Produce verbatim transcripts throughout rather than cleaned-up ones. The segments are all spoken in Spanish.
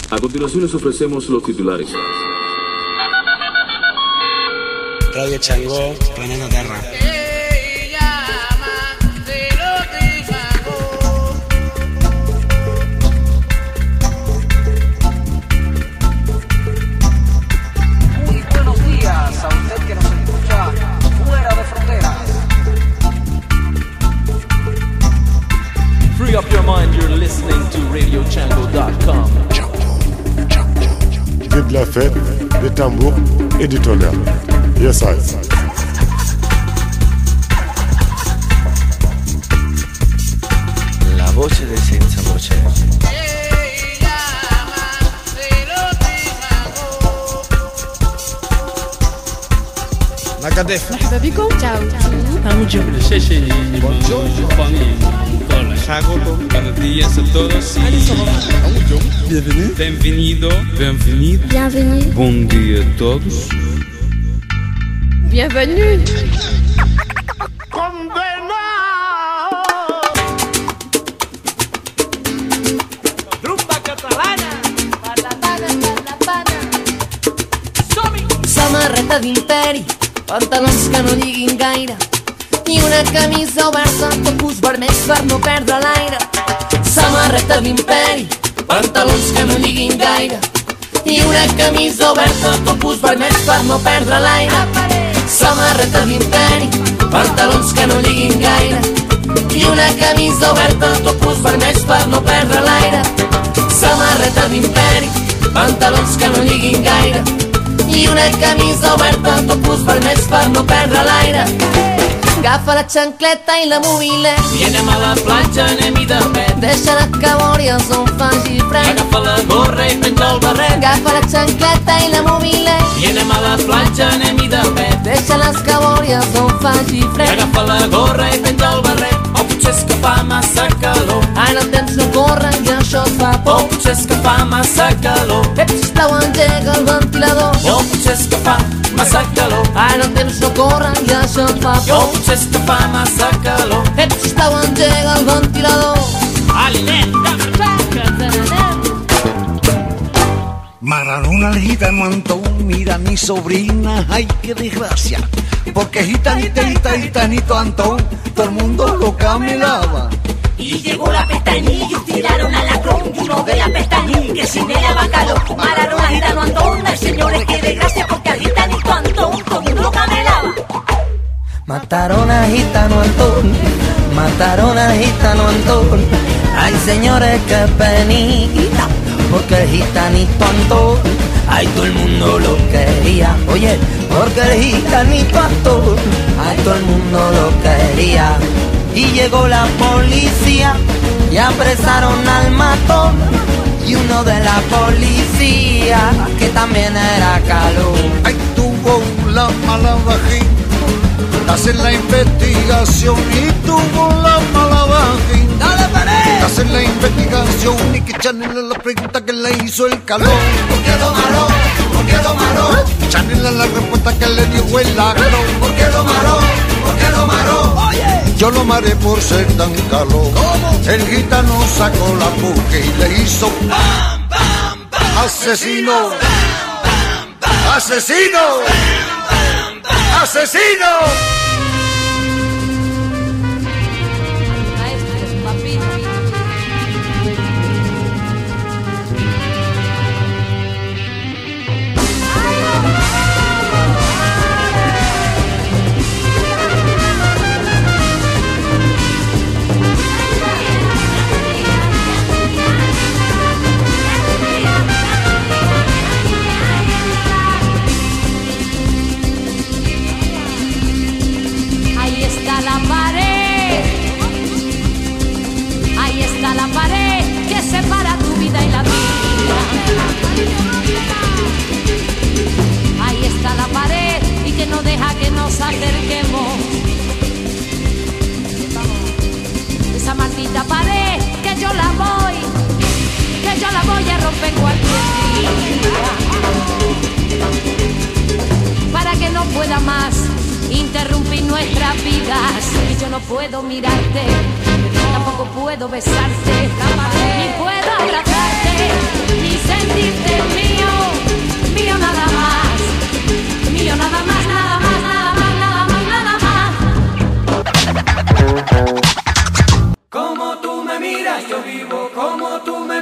A continuación les ofrecemos los titulares. Radio Changó, Planeta Terra. Muy buenos días a usted que nos escucha fuera de fronteras. Free up your mind, you're listening to radio chango dot com. De la fête, des tambours et du tonnerre. Yes, I. La voce di senza voce. Nagadefu. مرحبا بكم. تشاو. Buongiorno. Buenos días a todos y Bienvenue. bienvenido, bienvenido. Bienvenue. Bom dia a todos. Bienvenue. Rumba catalana. Samarreta d'imperi, pantalons que no lliguin gaire i una camisa oberta, topus vermells per no perdre l'aire. Samarreta d'imperi, pantalons que no lliguin gaire i una camisa oberta, topus vermells per no perdre l'aire. Samarreta d'imperi, pantalons que no lliguin gaire i una camisa oberta, topus vermells per no perdre l'aire. Samarreta d'imperi, pantalons que no lliguin gaire i una camisa oberta, topus vermells per no perdre l'aire. Agafa la xancleta i la mobilet I anem a la platja, anem-hi de pet. deixa la cabòria on faci fred. Agafa la gorra i penja el barret. Agafa la xancleta i la mobilet I anem a la platja, anem-hi de pet. deixa les cabòries on faci fred. Agafa la gorra i penja el barret. O potser és que fa massa calor. Ara el temps no corre i això et fa O por. potser és que fa massa calor. Ep, sisplau, engega el ventilador. O potser és que fa massa calor. Ara el temps no corre i això et fa O por. potser és que fa massa calor. Ep, sisplau, engega el ventilador. Aliment, Maradona el gitano Antón, mira mi sobrina, ay qué desgracia, porque gitanita, gita, gitanito Antón, todo el mundo lo camelaba. Y llegó la pestañilla y tiraron al lacrón y uno de la pestañilla que sin ella va calor. Mararon a gitano Antón, ay señores qué desgracia, porque al gitanito Antón todo el mundo lo camelaba. Mataron a gitano Antón, mataron a gitano Antón. Ay señores, qué penita, porque el gitanito Antón, ay todo el mundo lo quería. Oye, porque el gitanito Antón, ay todo el mundo lo quería. Y llegó la policía y apresaron al matón y uno de la policía que también era calor. Ay tuvo la mala vagina, hacer la investigación y tuvo la mala vagina. ¡Dale, pared! Hacer la investigación y que echarle la pregunta que le hizo el calor. ¿Por qué lo maró? ¿Por qué lo maró? Echarle la respuesta que le dio el ladrón. ¿Por qué lo maró? ¿Por qué lo maró? Oye, Yo lo maré por ser tan calor. ¿cómo? El gitano sacó la puque y le hizo ¡Bam, bam, bam! asesino, ¡Bam, bam, bam! asesino, ¡Bam, bam! asesino. Ahí está la pared, ahí está la pared que separa tu vida y la mía. Ahí está la pared y que no deja que nos acerquemos. Esa maldita pared que yo la voy, que yo la voy a romper cualquier día. Para que no pueda más interrumpir nuestras vidas. Y yo no puedo mirarte, tampoco puedo besarte, ni puedo abrazarte, ni sentir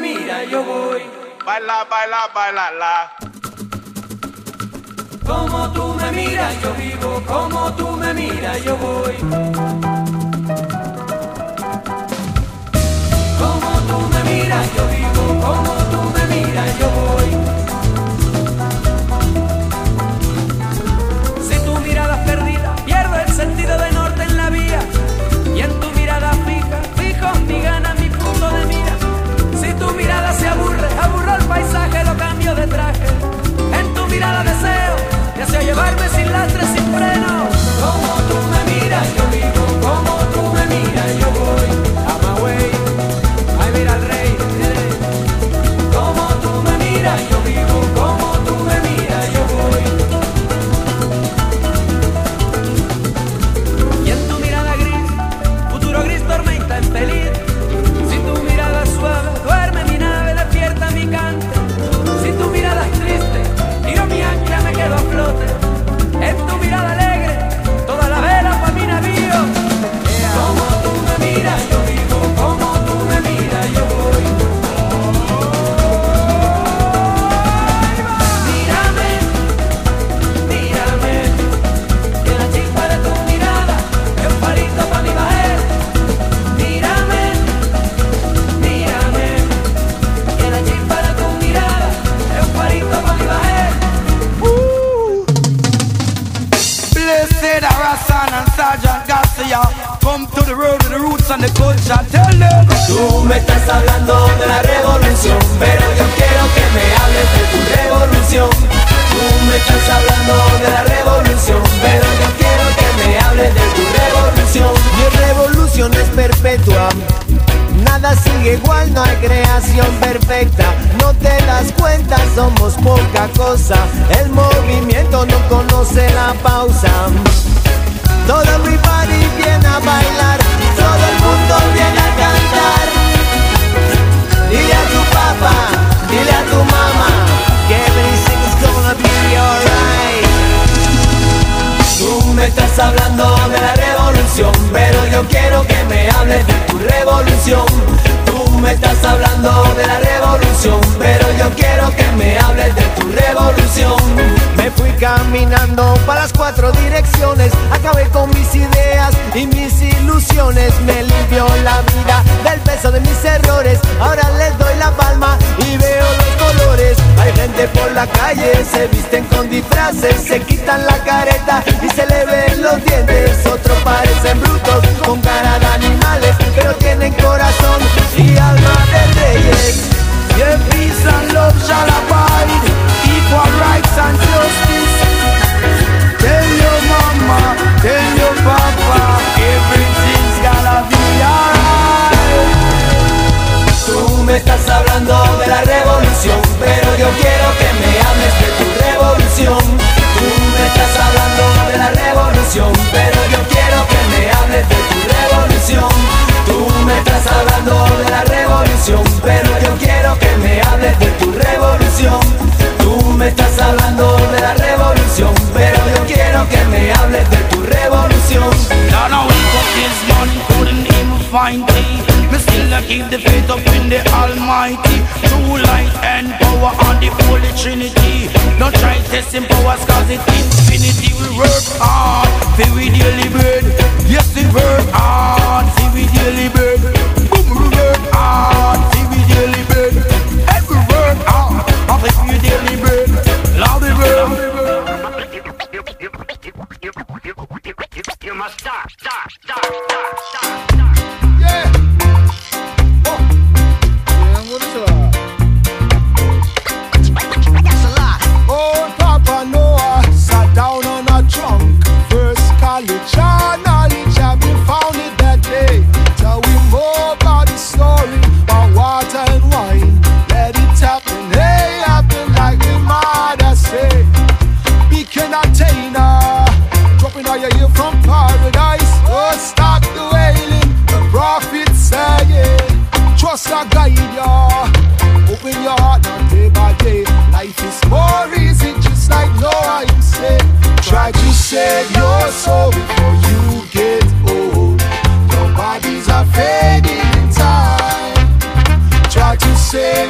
mira, yo voy. Baila, baila, baila, la. Como tú me miras, yo vivo. Como tú me miras, yo voy. Como tú me miras, yo vivo. Como tú me miras, yo voy. Si tu mirada es perdida, pierdo el sentido de norte en la vía. Y en tu mirada fija, fijo mi gana, mi punto de mira. Si tu mirada se aburre, aburro el paisaje, lo cambio de traje. En tu mirada deseo, deseo llevarme sin lastre, sin freno. Como tú me miras, yo vivo. Como tú me miras, yo voy. A my way, ay mira al rey. Como tú me miras, yo vivo. Como tú me miras, yo voy. Y en tu mirada gris, futuro gris, tormenta en peligro. Si tu mirada es suave, duerme mi nave, despierta mi cante. Si tu mirada es triste, tiro mi ancla, me quedo a flote. En tu mirada alegre, toda la vela pa' mi navío. Como tú me miras, yo vivo. Como tú me miras, yo voy. Mírame, mírame, que la chispa de tu mirada es un palito pa' mi bajel. Mírame, mírame, que la chispa de tu mirada es un palito pa' mi bajel. Blessed are Hassan and Sergeant Garcia. Come to the road with the roots and the culture. Tell them. Tú me estás hablando de la revolución, pero yo quiero que me hables de tu revolución. Tú me estás hablando de la revolución, pero yo quiero que me hables de tu revolución. Mi revolución es perpetua. Nada sigue igual, no hay creación perfecta. No te das cuenta, somos poca cosa. El movimiento no conoce la pausa. Todo everybody viene a bailar, todo el mundo viene a cantar. Dile a tu papá, dile a tu mamá, que everything's gonna be alright. Tú me estás hablando de la revolución, pero yo quiero que me hables de tu revolución. Tú me estás hablando de la revolución, pero yo quiero que me hables de tu revolución. Me fui caminando para las cuatro direcciones, acabé con mis ideas y mis ilusiones. Me limpió la vida del peso de mis errores, ahora les doy la palma y veo los colores. Hay gente por la calle, se visten con disfraces, se quitan la careta y se le ven los dientes. Otros parecen brutos, con cara de animales, pero tienen corazón y alma de reyes. Yeah, peace and love shall abide, equal rights and justice. Tell your mama, tell your papa, everything's gonna be alright. Tú me estás hablando de la revolución, pero yo quiero que me hables de tu revolución. Tú me estás hablando de la revolución, pero yo quiero que me hables de tu revolución. Tú me estás hablando de la revolución, pero yo quiero que me hables de tu revolución. Tú me estás hablando de la revolución, pero yo quiero que me hables de tu revolución. Now now we got this money, couldn't even find thee. Me still I keep the faith up in the Almighty. True light and power on the Holy Trinity. Don't try testing powers cause it's infinity. We work hard, for we daily bread. Yes we work hard, for we daily bread. Boom, we work hard, for we daily bread. And we work hard, for we daily bread. Love the bread. You must stop, stop, stop, stop, stop, stop. Yeah. Oh. Yeah, what is that? That's a lie. Oh, Papa Noah sat down on a trunk. First college, our knowledge have been founded that day. Tell we more about the story about water and wine. Let it happen, hey, happen like the mother say. We cannot attain her. Dropping all your ear from paradise. Oh, stop the wailing. The prophet saying, trust our guide, ya. Open your heart now day by day. Life is more easy, just like Noah you said. Try to save your soul before you get old. Your bodies are fading in time. Try to save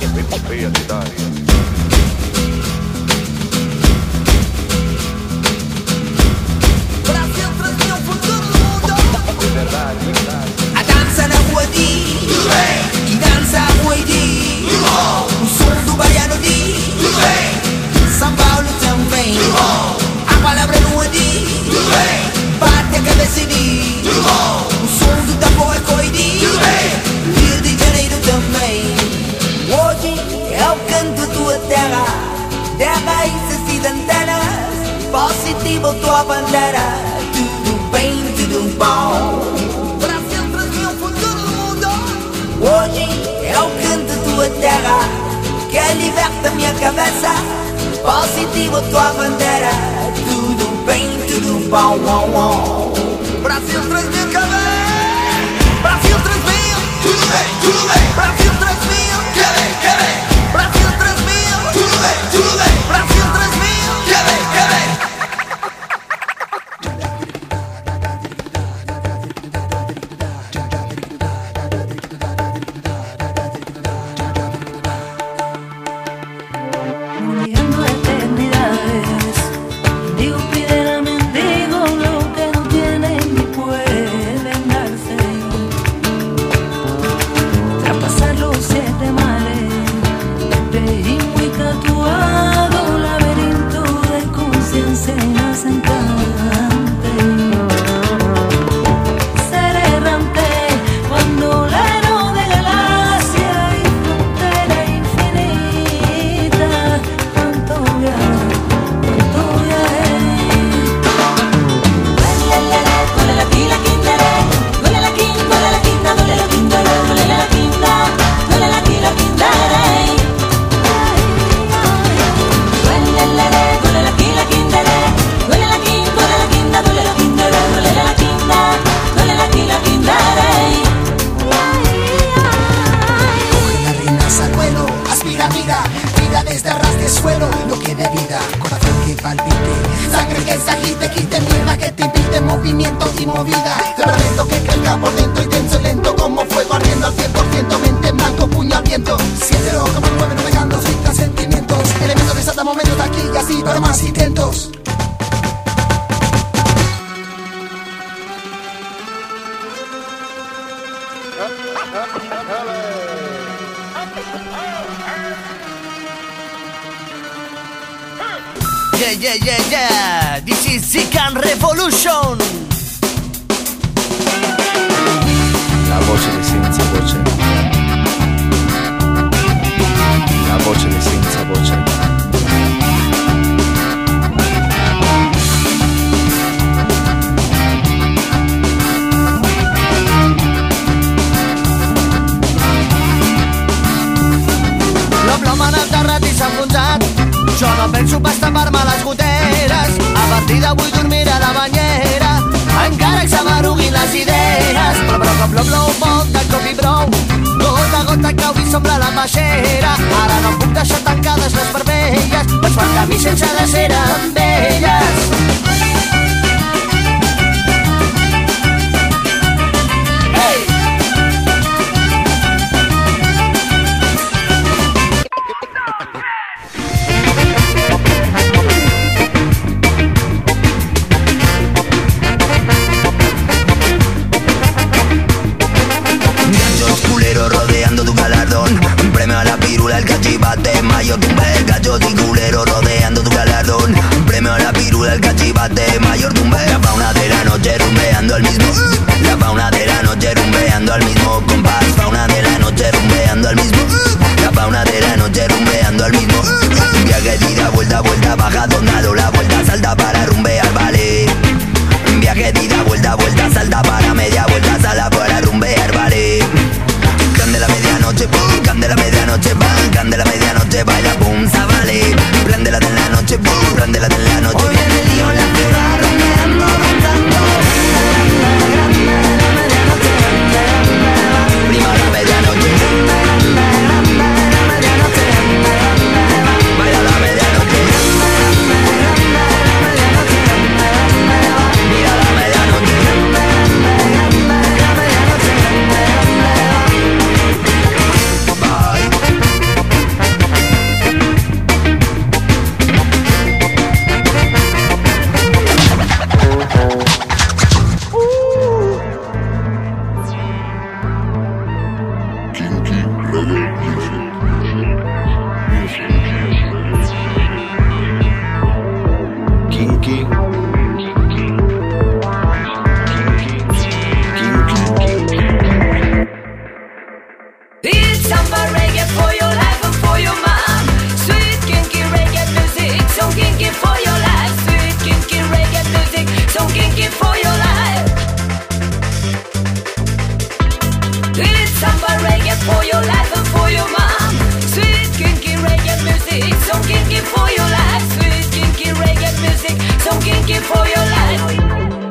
A dança na rua di, e dança a rua di, o som do baiano di, São Paulo também, a palavra rua di, bate a cabeça di, o som do tambor é coi di, Rio de Janeiro também. Hoje é o canto tua terra, terra raízes e antenas, positivo tua bandeira, tudo bem, tudo bom. Hoje é o canto tua terra que liberta minha cabeça, positivo tua bandeira, tudo bem, tudo bom, bom, bom. Brasil três mil, Brasil três mil, tudo bem, tudo bem. Brasil três mil, que bem, que bem. Brasil três mil, tudo bem, tudo bem. Brasil três mil, que bem, que bem. Yeah, yeah, yeah, yeah. This is Zican Revolution. La voce di senza voce. La voce di senza voce. L'home ha anat terrat i s'ha enfonsat. Jo no penso pas tapar-me les goteres. A partir d'avui dormiré a la banyera, encara que se m'arruguin les idees. Però, però, com l'om l'ou pot de cop i prou, gota a gota cau i s'omple la peixera. Ara no puc deixar tancades les parpelles, vaig pel camí sense de ser amb elles. El cachivate, mayor tumbe, gallos y culeros rodeando tu galardón. Premio a la pirula, el cachivate, mayor tumbe. La fauna de la noche rumbeando al mismo. La fauna de la noche rumbeando al mismo compás. Fauna de la noche rumbeando al mismo. La fauna de la noche rumbeando al mismo. Viaje de ida, vuelta, vuelta, baja, donado la vuelta, salta para rumbear, vale. Viaje de ida, vuelta, vuelta, salta para media vuelta, salta para rumbear, vale. Grande la medianoche, pum, grande la medianoche, va, grande la medianoche, baila, pum, vale. Prendela de la noche, pum, prendela de la noche. Hoy viene el lío en la ciudad, rodeando, rondando. Prima la medianoche. Baila la medianoche. Kinky. It's samba reggae for your life and for your mind. Sweet kinky reggae music, so kinky for your life. Sweet kinky reggae music, so kinky for your life. It's samba reggae for your life and for your mind. Sweet kinky reggae music, so kinky for your life. Sweet kinky reggae music, so kinky for your life.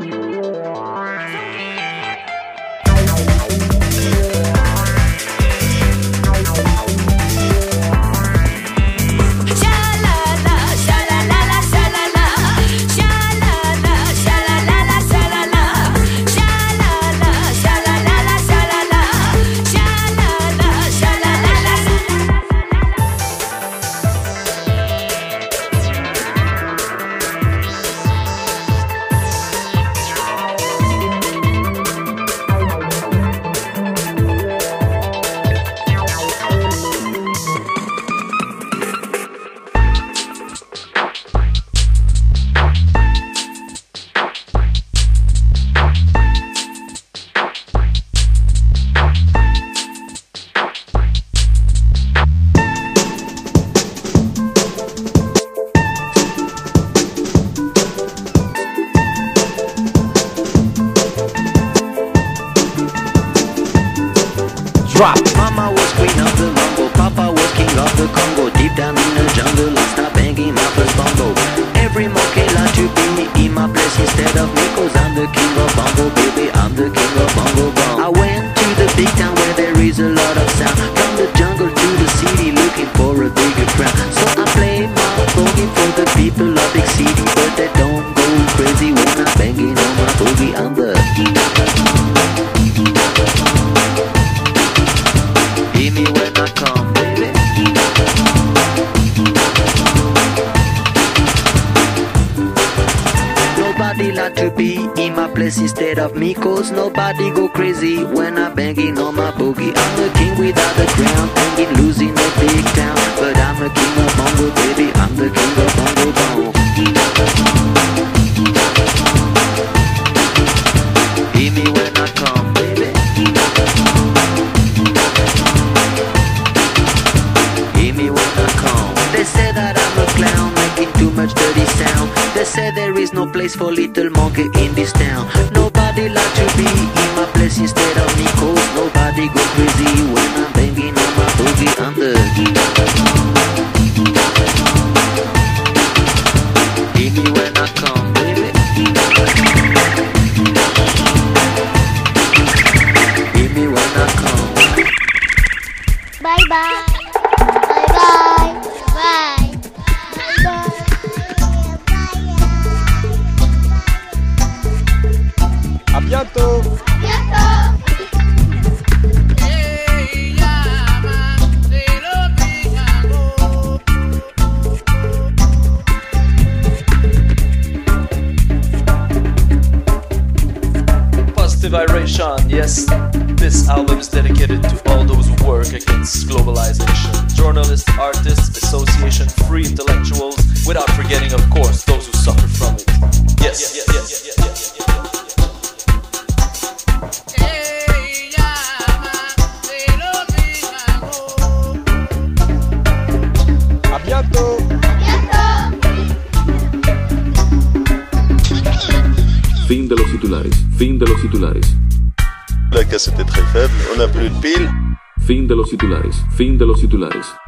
Drop. Mama was queen of the rumble, Papa was king of the Congo. Deep down in the jungle, I start banging my first bongo. Every monkey like to be in my place instead of me, cause I'm the king of bongo, baby, I'm the king of bongo bong. I went to the big town where there is a lot of sound. From the jungle to the city, looking for a bigger crowd. So I play my boogie for the people of big city, but they don't go crazy when I'm banging on my boogie. I'm the hear me when I come, baby. Nobody like to be in my place instead of me, cause nobody go crazy when I'm banging on my boogie. I'm the king without the crown, banging losing a big town, but I'm the king of bongo, baby, I'm the king of bongo bong. Hear me when I come, baby. Hear me when I come. They say that I'm a clown, making too much dirty sound. They say there is no place for little monkey in this town. Nobody like to be in my place instead of me, cause nobody go crazy when I'm banging on my boogie. I'm the hear me when I come, baby. Hear me when I come. Bye bye. Bye bye. Bye. Bye bye. À bientôt. Positive Vibration, yes. This album is dedicated to all those who work against globalization. Journalists, artists, association, free intellectuals, without forgetting, of course, those who suffer from it. Yes, yes, yes, yes, yes, yes. À bientôt. Fin de los titulares. Fin de los titulares. La cassette est très faible, on n'a plus de piles. Fin de los titulares. Fin de los titulares.